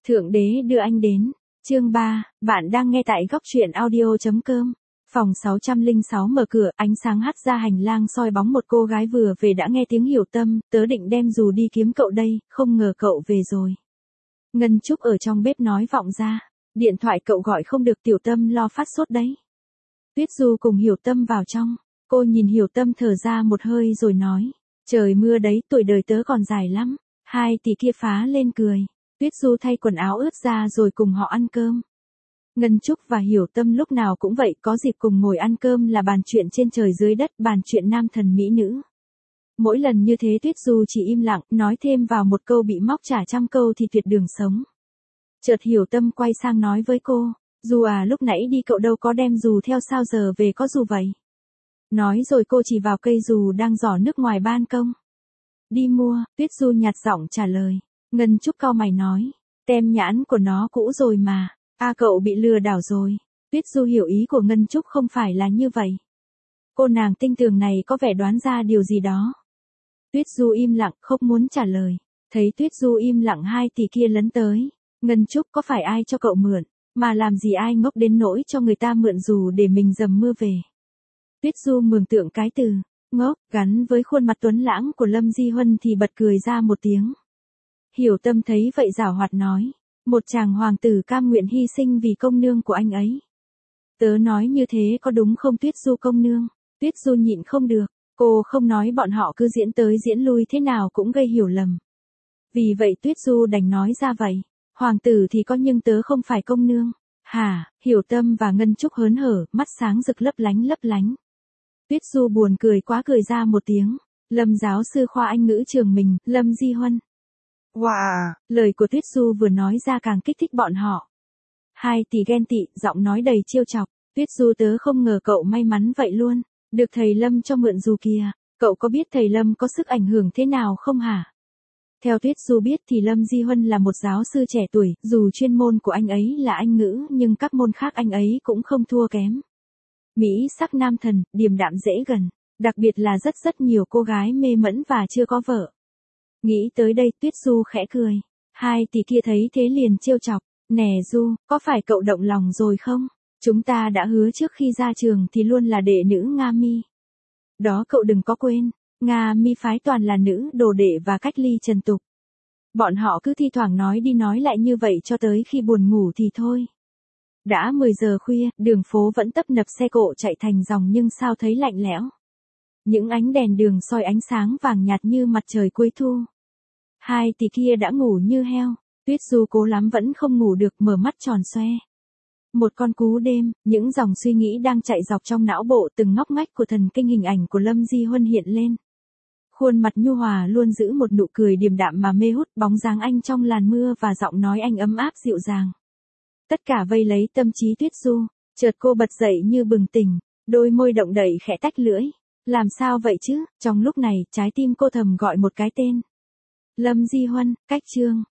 Thượng đế đưa anh đến. Chương 3, bạn đang nghe tại góc truyện audio.com. Phòng 606 mở cửa, ánh sáng hắt ra hành lang soi bóng một cô gái vừa về đã nghe tiếng Hiểu Tâm, tớ định đem dù đi kiếm cậu đây, không ngờ cậu về rồi. Ngân Trúc ở trong bếp nói vọng ra, điện thoại cậu gọi không được, Tiểu Tâm lo phát sốt đấy. Tuyết Du cùng Hiểu Tâm vào trong, cô nhìn Hiểu Tâm thở ra một hơi rồi nói, trời mưa đấy, tuổi đời tớ còn dài lắm. Hai tỷ kia phá lên cười. Tuyết Du thay quần áo ướt ra rồi cùng họ ăn cơm. Ngân Trúc và Hiểu Tâm lúc nào cũng vậy, có dịp cùng ngồi ăn cơm là bàn chuyện trên trời dưới đất, bàn chuyện nam thần mỹ nữ. Mỗi lần như thế Tuyết Du chỉ im lặng, nói thêm vào một câu bị móc trả trăm câu thì tuyệt đường sống. Chợt Hiểu Tâm quay sang nói với cô, Du à, lúc nãy đi cậu đâu có đem dù theo, sao giờ về có dù vậy? Nói rồi cô chỉ vào cây dù đang giỏ nước ngoài ban công. Đi mua, Tuyết Du nhạt giọng trả lời. Ngân Trúc cau mày nói, tem nhãn của nó cũ rồi mà. Cậu bị lừa đảo rồi. Tuyết Du hiểu ý của Ngân Trúc không phải là như vậy. Cô nàng tinh tường này có vẻ đoán ra điều gì đó. Tuyết Du im lặng, không muốn trả lời. Thấy Tuyết Du im lặng, hai tỷ kia lấn tới. Ngân Trúc, có phải ai cho cậu mượn, mà làm gì ai ngốc đến nỗi cho người ta mượn dù để mình dầm mưa về. Tuyết Du mường tượng cái từ ngốc gắn với khuôn mặt tuấn lãng của Lâm Di Huân thì bật cười ra một tiếng. Hiểu Tâm thấy vậy giảo hoạt nói, một chàng hoàng tử cam nguyện hy sinh vì công nương của anh ấy. Tớ nói như thế có đúng không Tuyết Du công nương? Tuyết Du nhịn không được, cô không nói bọn họ cứ diễn tới diễn lui thế nào cũng gây hiểu lầm. Vì vậy Tuyết Du đành nói ra vậy, hoàng tử thì có nhưng tớ không phải công nương. Hả? Hiểu Tâm và Ngân Trúc hớn hở, mắt sáng rực lấp lánh lấp lánh. Tuyết Du buồn cười quá cười ra một tiếng. Lâm giáo sư khoa Anh ngữ trường mình, Lâm Di Huân. Wow! Lời của Tuyết Du vừa nói ra càng kích thích bọn họ. Hai tỷ ghen tị, giọng nói đầy trêu chọc. Tuyết Du, tớ không ngờ cậu may mắn vậy luôn. Được thầy Lâm cho mượn dù kìa. Cậu có biết thầy Lâm có sức ảnh hưởng thế nào không hả? Theo Tuyết Du biết thì Lâm Di Huân là một giáo sư trẻ tuổi, dù chuyên môn của anh ấy là Anh ngữ nhưng các môn khác anh ấy cũng không thua kém. Mỹ sắc nam thần, điềm đạm dễ gần, đặc biệt là rất nhiều cô gái mê mẫn và chưa có vợ. Nghĩ tới đây Tuyết Du khẽ cười. Hai tỷ kia thấy thế liền trêu chọc. Nè Du, có phải cậu động lòng rồi không? Chúng ta đã hứa trước khi ra trường thì luôn là đệ nữ Nga Mi. Đó cậu đừng có quên, Nga Mi phái toàn là nữ đồ đệ và cách ly trần tục. Bọn họ cứ thi thoảng nói đi nói lại như vậy cho tới khi buồn ngủ thì thôi. Đã 10 giờ khuya, đường phố vẫn tấp nập xe cộ chạy thành dòng nhưng sao thấy lạnh lẽo. Những ánh đèn đường soi ánh sáng vàng nhạt như mặt trời cuối thu. Hai tỷ kia đã ngủ như heo. Tuyết Du cố lắm vẫn không ngủ được, mở mắt tròn xoe. Một con cú đêm, những dòng suy nghĩ đang chạy dọc trong não bộ, từng ngóc ngách của thần kinh hình ảnh của Lâm Di Huân hiện lên. Khuôn mặt nhu hòa luôn giữ một nụ cười điềm đạm mà mê hút, bóng dáng anh trong làn mưa và giọng nói anh ấm áp dịu dàng. Tất cả vây lấy tâm trí Tuyết Du. Chợt cô bật dậy như bừng tỉnh, đôi môi động đậy khẽ tách lưỡi. Làm sao vậy chứ? Trong lúc này, trái tim cô thầm gọi một cái tên. Lâm Di Huân, cách chương.